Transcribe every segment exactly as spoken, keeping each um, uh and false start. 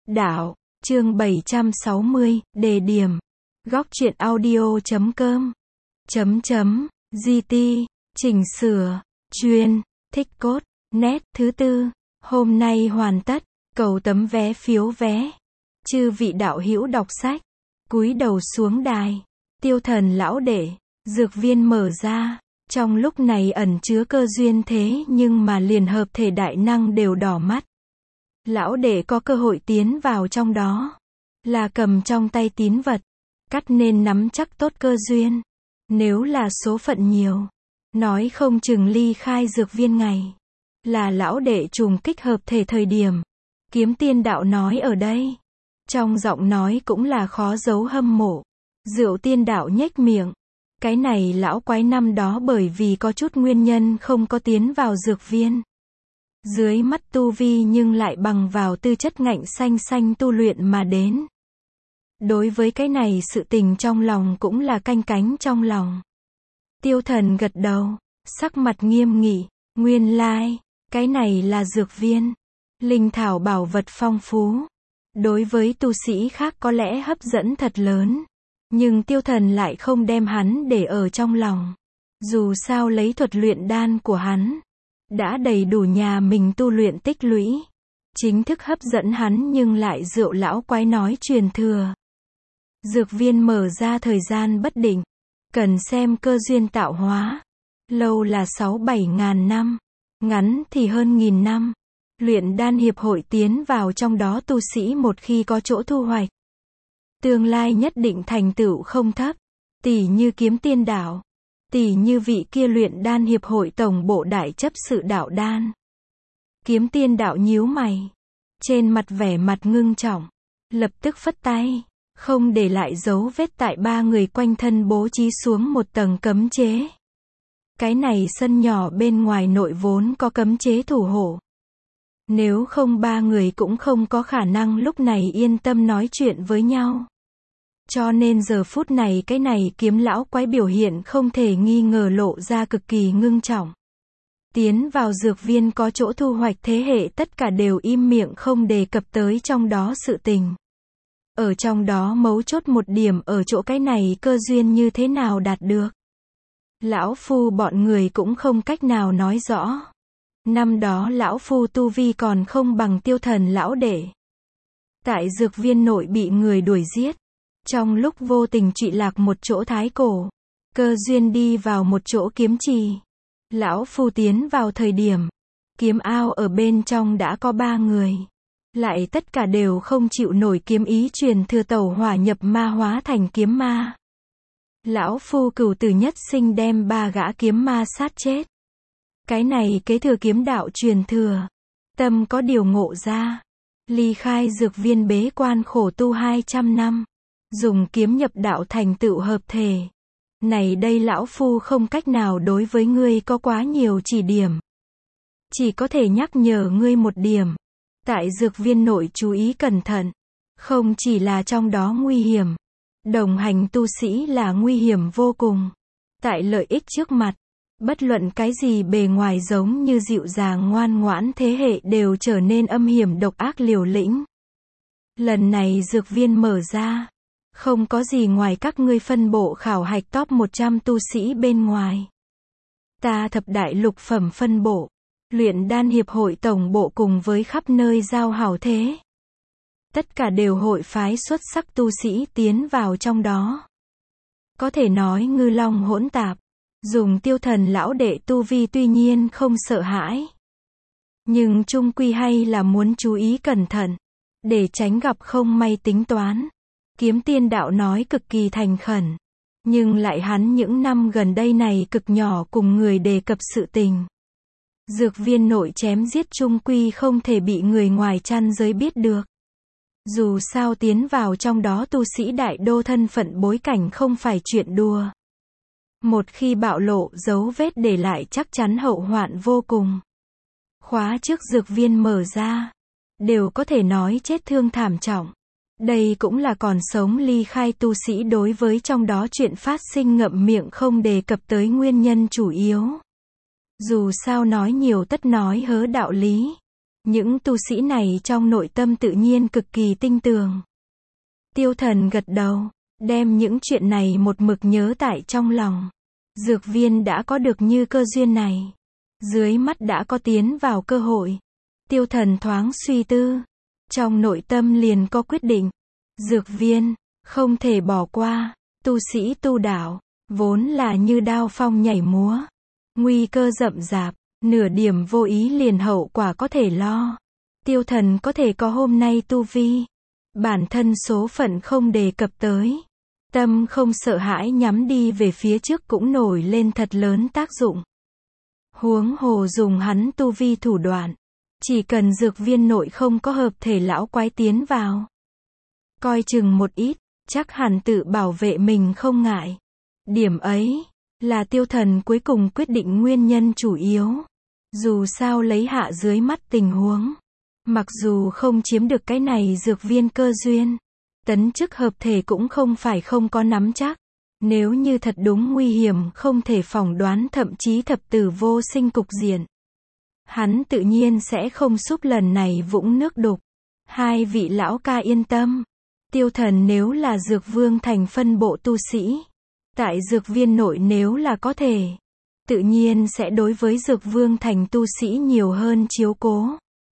Đạo, chương bảy trăm sáu mươi, đề điểm. Góc truyện audio chấm com. Chấm chấm, giê tê, chỉnh sửa, chuyên, thích cốt, nét, thứ tư. Hôm nay hoàn tất, cầu tấm vé phiếu vé. Chư vị đạo hữu đọc sách, cúi đầu xuống đài. Tiêu thần lão đệ, dược viên mở ra. Trong lúc này ẩn chứa cơ duyên thế nhưng mà liền hợp thể đại năng đều đỏ mắt. Lão đệ có cơ hội tiến vào trong đó. Là cầm trong tay tín vật. Cắt nên nắm chắc tốt cơ duyên. Nếu là số phận nhiều. Nói không chừng ly khai dược viên ngày. Là lão đệ trùng kích hợp thể thời điểm. Kiếm tiên đạo nói ở đây. Trong giọng nói cũng là khó giấu hâm mộ. Diệu tiên đạo nhếch miệng. Cái này lão quái năm đó bởi vì có chút nguyên nhân không có tiến vào dược viên. Dưới mắt tu vi nhưng lại bằng vào tư chất ngạnh xanh xanh tu luyện mà đến. Đối với cái này sự tình trong lòng cũng là canh cánh trong lòng. Tiêu thần gật đầu, sắc mặt nghiêm nghị, nguyên lai, cái này là dược viên. Linh thảo bảo vật phong phú. Đối với tu sĩ khác có lẽ hấp dẫn thật lớn. Nhưng tiêu thần lại không đem hắn để ở trong lòng. Dù sao lấy thuật luyện đan của hắn. Đã đầy đủ nhà mình tu luyện tích lũy. Chính thức hấp dẫn hắn nhưng lại rượu lão quái nói truyền thừa. Dược viên mở ra thời gian bất định. Cần xem cơ duyên tạo hóa. Lâu là sáu bảy ngàn năm. Ngắn thì hơn nghìn năm. Luyện đan hiệp hội tiến vào trong đó tu sĩ một khi có chỗ thu hoạch. Tương lai nhất định thành tựu không thấp. Tỷ như kiếm tiên đạo. Tỷ như vị kia luyện đan hiệp hội tổng bộ đại chấp sự đạo đan. Kiếm tiên đạo nhíu mày. Trên mặt vẻ mặt ngưng trọng. Lập tức phất tay. Không để lại dấu vết tại ba người quanh thân bố trí xuống một tầng cấm chế. Cái này sân nhỏ bên ngoài nội vốn có cấm chế thủ hộ. Nếu không ba người cũng không có khả năng lúc này yên tâm nói chuyện với nhau. Cho nên giờ phút này cái này kiếm lão quái biểu hiện không thể nghi ngờ lộ ra cực kỳ ngưng trọng. Tiến vào dược viên có chỗ thu hoạch thế hệ tất cả đều im miệng không đề cập tới trong đó sự tình. Ở trong đó mấu chốt một điểm ở chỗ cái này cơ duyên như thế nào đạt được. Lão phu bọn người cũng không cách nào nói rõ. Năm đó lão phu tu vi còn không bằng tiêu thần lão đệ. Tại dược viên nội bị người đuổi giết. Trong lúc vô tình trụy lạc một chỗ thái cổ. Cơ duyên đi vào một chỗ kiếm trì. Lão phu tiến vào thời điểm. Kiếm ao ở bên trong đã có ba người. Lại tất cả đều không chịu nổi kiếm ý truyền thừa tẩu hỏa nhập ma hóa thành kiếm ma. Lão phu cửu tử nhất sinh đem ba gã kiếm ma sát chết. Cái này kế thừa kiếm đạo truyền thừa. Tâm có điều ngộ ra. Ly khai dược viên bế quan khổ tu hai trăm năm. Dùng kiếm nhập đạo thành tựu hợp thể. Này đây lão phu không cách nào đối với ngươi có quá nhiều chỉ điểm. Chỉ có thể nhắc nhở ngươi một điểm. Tại dược viên nội chú ý cẩn thận. Không chỉ là trong đó nguy hiểm. Đồng hành tu sĩ là nguy hiểm vô cùng. Tại lợi ích trước mặt. Bất luận cái gì bề ngoài giống như dịu dàng ngoan ngoãn thế hệ đều trở nên âm hiểm độc ác liều lĩnh. Lần này dược viên mở ra. Không có gì ngoài các ngươi phân bộ khảo hạch top một trăm tu sĩ bên ngoài. Ta thập đại lục phẩm phân bộ. Luyện đan hiệp hội tổng bộ cùng với khắp nơi giao hảo thế. Tất cả đều hội phái xuất sắc tu sĩ tiến vào trong đó. Có thể nói ngư long hỗn tạp. Dùng tiêu thần lão đệ tu vi tuy nhiên không sợ hãi. Nhưng chung quy hay là muốn chú ý cẩn thận. Để tránh gặp không may tính toán. Kiếm tiên đạo nói cực kỳ thành khẩn. Nhưng lại hắn những năm gần đây này cực nhỏ cùng người đề cập sự tình. Dược viên nội chém giết chung quy không thể bị người ngoài chăn giới biết được. Dù sao tiến vào trong đó tu sĩ đại đô thân phận bối cảnh không phải chuyện đùa. Một khi bạo lộ dấu vết để lại chắc chắn hậu hoạn vô cùng. Khóa trước dược viên mở ra. Đều có thể nói chết thương thảm trọng. Đây cũng là còn sống ly khai tu sĩ đối với trong đó chuyện phát sinh ngậm miệng không đề cập tới nguyên nhân chủ yếu. Dù sao nói nhiều tất nói hớ đạo lý. Những tu sĩ này trong nội tâm tự nhiên cực kỳ tinh tường. Tiêu Thần gật đầu, đem những chuyện này một mực nhớ tại trong lòng. Dược viên đã có được như cơ duyên này. Dưới mắt đã có tiến vào cơ hội. Tiêu Thần thoáng suy tư. Trong nội tâm liền có quyết định. Dược viên, không thể bỏ qua. Tu sĩ tu đạo, vốn là như đao phong nhảy múa. Nguy cơ rậm rạp, nửa điểm vô ý liền hậu quả có thể lo. Tiêu Thần có thể có hôm nay tu vi. Bản thân số phận không đề cập tới. Tâm không sợ hãi nhắm đi về phía trước cũng nổi lên thật lớn tác dụng. Huống hồ dùng hắn tu vi thủ đoạn. Chỉ cần dược viên nội không có hợp thể lão quái tiến vào. Coi chừng một ít, chắc hẳn tự bảo vệ mình không ngại. Điểm ấy, là Tiêu Thần cuối cùng quyết định nguyên nhân chủ yếu. Dù sao lấy hạ dưới mắt tình huống. Mặc dù không chiếm được cái này dược viên cơ duyên. Tấn chức hợp thể cũng không phải không có nắm chắc. Nếu như thật đúng nguy hiểm không thể phỏng đoán thậm chí thập tử vô sinh cục diện. Hắn tự nhiên sẽ không xúc lần này vũng nước đục. Hai vị lão ca yên tâm. Tiêu Thần nếu là dược vương thành phân bộ tu sĩ. Tại dược viên nội nếu là có thể. Tự nhiên sẽ đối với dược vương thành tu sĩ nhiều hơn chiếu cố.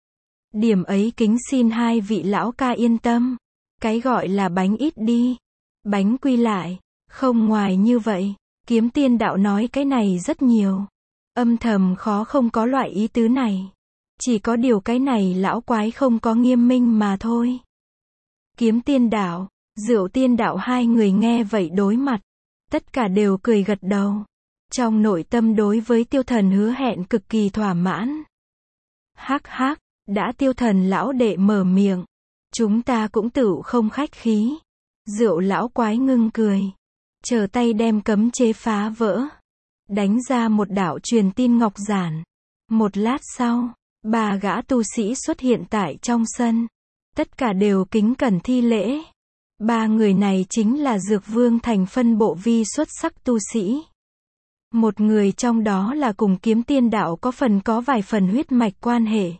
Điểm ấy kính xin hai vị lão ca yên tâm. Cái gọi là bánh ít đi. Bánh quy lại. Không ngoài như vậy. Kiếm tiên đạo nói cái này rất nhiều. Âm thầm khó không có loại ý tứ này. Chỉ có điều cái này lão quái không có nghiêm minh mà thôi. Kiếm tiên đạo, Rượu tiên đạo hai người nghe vậy đối mặt. Tất cả đều cười gật đầu. Trong nội tâm đối với Tiêu Thần hứa hẹn cực kỳ thỏa mãn. Hắc hắc, đã Tiêu Thần lão đệ mở miệng. Chúng ta cũng tựu không khách khí. Rượu lão quái ngưng cười. Chờ tay đem cấm chế phá vỡ. Đánh ra một đạo truyền tin ngọc giản. Một lát sau, ba gã tu sĩ xuất hiện tại trong sân. Tất cả đều kính cẩn thi lễ. Ba người này chính là Dược Vương thành phân bộ vi xuất sắc tu sĩ. Một người trong đó là cùng Kiếm Tiên đạo có phần có vài phần huyết mạch quan hệ.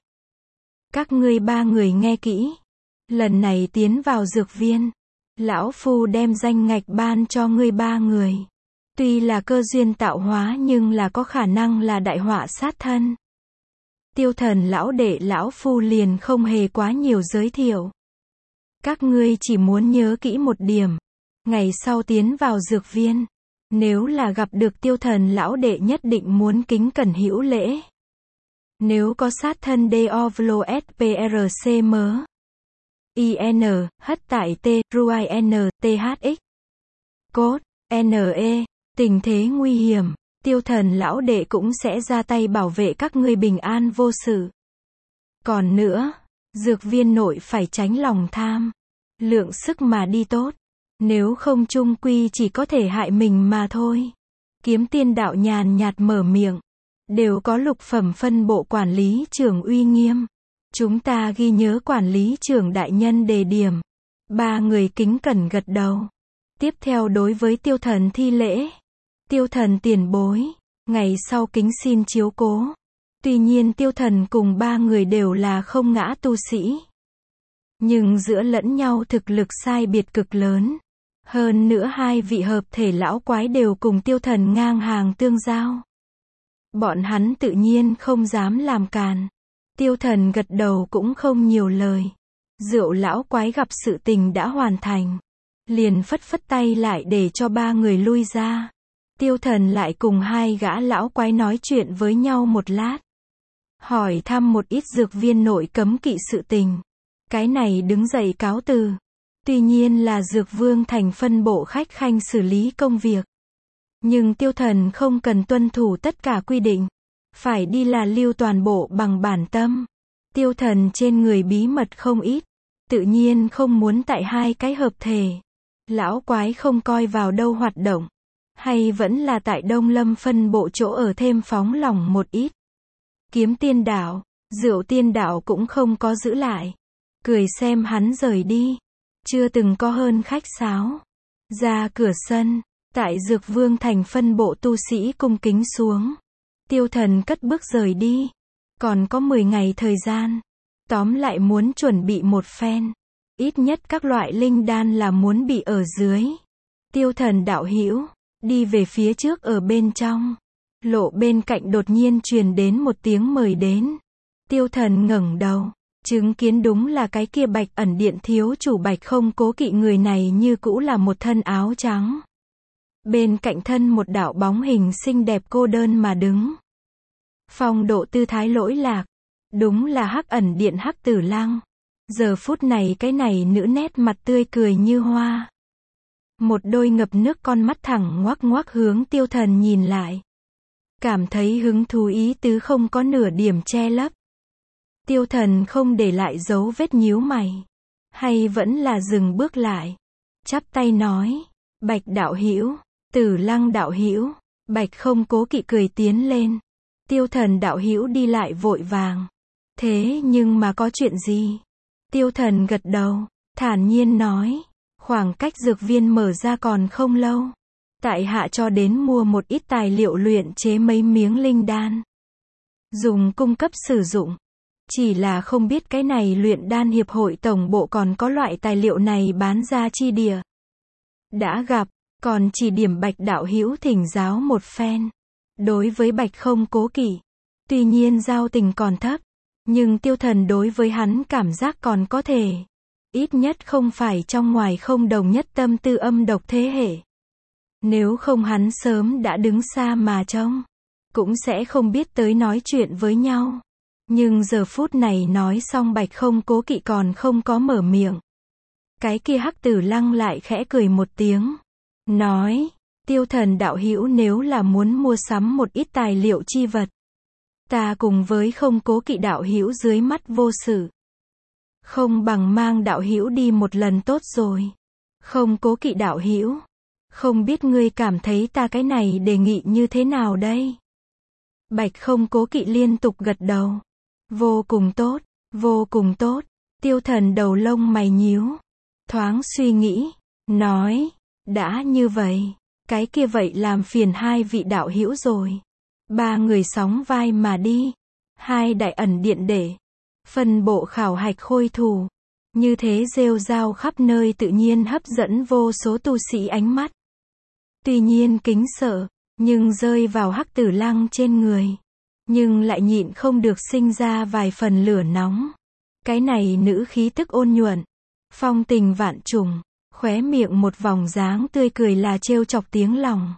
Các ngươi ba người nghe kỹ. Lần này tiến vào dược viên, lão phu đem danh ngạch ban cho ngươi ba người. Tuy là cơ duyên tạo hóa nhưng là có khả năng là đại họa sát thân. Tiêu Thần lão đệ lão phu liền không hề quá nhiều giới thiệu. Các ngươi chỉ muốn nhớ kỹ một điểm. Ngày sau tiến vào dược viên, nếu là gặp được Tiêu Thần lão đệ nhất định muốn kính cẩn hữu lễ. Nếu có sát thân Deovlo sprcm in hất tại t ruin thx cốt ne tình thế nguy hiểm, Tiêu Thần lão đệ cũng sẽ ra tay bảo vệ các ngươi bình an vô sự. Còn nữa, dược viên nội phải tránh lòng tham, lượng sức mà đi tốt, nếu không chung quy chỉ có thể hại mình mà thôi. Kiếm Tiên đạo nhàn nhạt mở miệng, đều có lục phẩm phân bộ quản lý trưởng uy nghiêm. Chúng ta ghi nhớ quản lý trưởng đại nhân đề điểm. Ba người kính cẩn gật đầu. Tiếp theo đối với Tiêu Thần thi lễ. Tiêu Thần tiền bối, ngày sau kính xin chiếu cố. Tuy nhiên Tiêu Thần cùng ba người đều là không ngã tu sĩ. Nhưng giữa lẫn nhau thực lực sai biệt cực lớn. Hơn nữa hai vị hợp thể lão quái đều cùng Tiêu Thần ngang hàng tương giao. Bọn hắn tự nhiên không dám làm càn. Tiêu Thần gật đầu cũng không nhiều lời. Rượu lão quái gặp sự tình đã hoàn thành. Liền phất phất tay lại để cho ba người lui ra. Tiêu Thần lại cùng hai gã lão quái nói chuyện với nhau một lát. Hỏi thăm một ít dược viên nội cấm kỵ sự tình. Cái này đứng dậy cáo từ. Tuy nhiên là Dược Vương thành phân bộ khách khanh xử lý công việc. Nhưng Tiêu Thần không cần tuân thủ tất cả quy định. Phải đi là lưu toàn bộ bằng bản tâm. Tiêu Thần trên người bí mật không ít. Tự nhiên không muốn tại hai cái hợp thể. Lão quái không coi vào đâu hoạt động. Hay vẫn là tại Đông Lâm phân bộ chỗ ở thêm phóng lòng một ít. Kiếm Tiên đạo, Rượu Tiên đạo cũng không có giữ lại. Cười xem hắn rời đi. Chưa từng có hơn khách sáo. Ra cửa sân, tại Dược Vương thành phân bộ tu sĩ cung kính xuống. Tiêu Thần cất bước rời đi. Còn có mười ngày thời gian. Tóm lại muốn chuẩn bị một phen. Ít nhất các loại linh đan là muốn bị ở dưới. Tiêu Thần đạo hữu, đi về phía trước ở bên trong. Lộ bên cạnh đột nhiên truyền đến một tiếng mời đến. Tiêu Thần ngẩng đầu, chứng kiến đúng là cái kia Bạch Ẩn Điện thiếu chủ Bạch Không Cố Kỵ, người này như cũ là một thân áo trắng. Bên cạnh thân một đạo bóng hình xinh đẹp cô đơn mà đứng. Phong độ tư thái lỗi lạc, đúng là Hắc Ẩn Điện Hắc Tử Lăng. Giờ phút này cái này nữ nét mặt tươi cười như hoa. Một đôi ngập nước con mắt thẳng ngoác ngoác hướng Tiêu Thần nhìn lại. Cảm thấy hứng thú ý tứ không có nửa điểm che lấp. Tiêu Thần không để lại dấu vết nhíu mày. Hay vẫn là dừng bước lại. Chắp tay nói, Bạch đạo hữu, Tử Lăng đạo hữu. Bạch Không Cố Kỵ cười tiến lên. Tiêu Thần đạo hữu đi lại vội vàng. Thế nhưng mà có chuyện gì? Tiêu Thần gật đầu, thản nhiên nói, khoảng cách dược viên mở ra còn không lâu. Tại hạ cho đến mua một ít tài liệu luyện chế mấy miếng linh đan. Dùng cung cấp sử dụng. Chỉ là không biết cái này luyện đan hiệp hội tổng bộ còn có loại tài liệu này bán ra chi địa. Đã gặp, còn chỉ điểm Bạch đạo hữu thỉnh giáo một phen. Đối với Bạch Không Cố Kỵ, tuy nhiên giao tình còn thấp, nhưng Tiêu Thần đối với hắn cảm giác còn có thể. Ít nhất không phải trong ngoài không đồng nhất tâm tư âm độc thế hệ. Nếu không hắn sớm đã đứng xa mà trông, cũng sẽ không biết tới nói chuyện với nhau. Nhưng giờ phút này nói xong Bạch Không Cố Kỵ còn không có mở miệng. Cái kia Hắc Tử Lăng lại khẽ cười một tiếng. Nói, Tiêu Thần đạo hữu nếu là muốn mua sắm một ít tài liệu chi vật. Ta cùng với Không Cố Kỵ đạo hữu dưới mắt vô sự. Không bằng mang đạo hữu đi một lần tốt rồi. Không Cố Kỵ đạo hữu. Không biết ngươi cảm thấy ta cái này đề nghị như thế nào đây? Bạch Không Cố Kỵ liên tục gật đầu. Vô cùng tốt, vô cùng tốt. Tiêu Thần đầu lông mày nhíu. Thoáng suy nghĩ, nói, đã như vậy, cái kia vậy làm phiền hai vị đạo hữu rồi. Ba người sóng vai mà đi. Hai đại ẩn điện để phân bộ khảo hạch khôi thủ. Như thế rêu rao khắp nơi tự nhiên hấp dẫn vô số tu sĩ ánh mắt. Tuy nhiên kính sợ, nhưng rơi vào Hắc Tử Lăng trên người. Nhưng lại nhịn không được sinh ra vài phần lửa nóng. Cái này nữ khí tức ôn nhuận. Phong tình vạn trùng. Khóe miệng một vòng dáng tươi cười là trêu chọc tiếng lòng.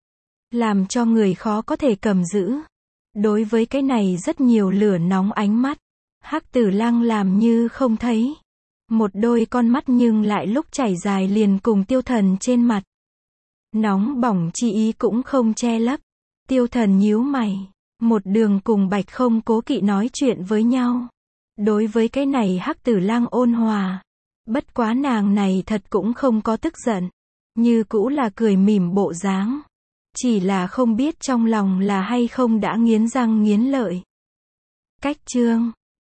Làm cho người khó có thể cầm giữ. Đối với cái này rất nhiều lửa nóng ánh mắt. Hắc Tử Lăng làm như không thấy. Một đôi con mắt nhưng lại lúc chảy dài liền cùng Tiêu Thần trên mặt. Nóng bỏng chi ý cũng không che lấp. Tiêu Thần nhíu mày. Một đường cùng Bạch Không Cố Kỵ nói chuyện với nhau. Đối với cái này Hắc Tử Lăng ôn hòa. Bất quá nàng này thật cũng không có tức giận. Như cũ là cười mỉm bộ dáng. Chỉ là không biết trong lòng là hay không đã nghiến răng nghiến lợi. Cách chương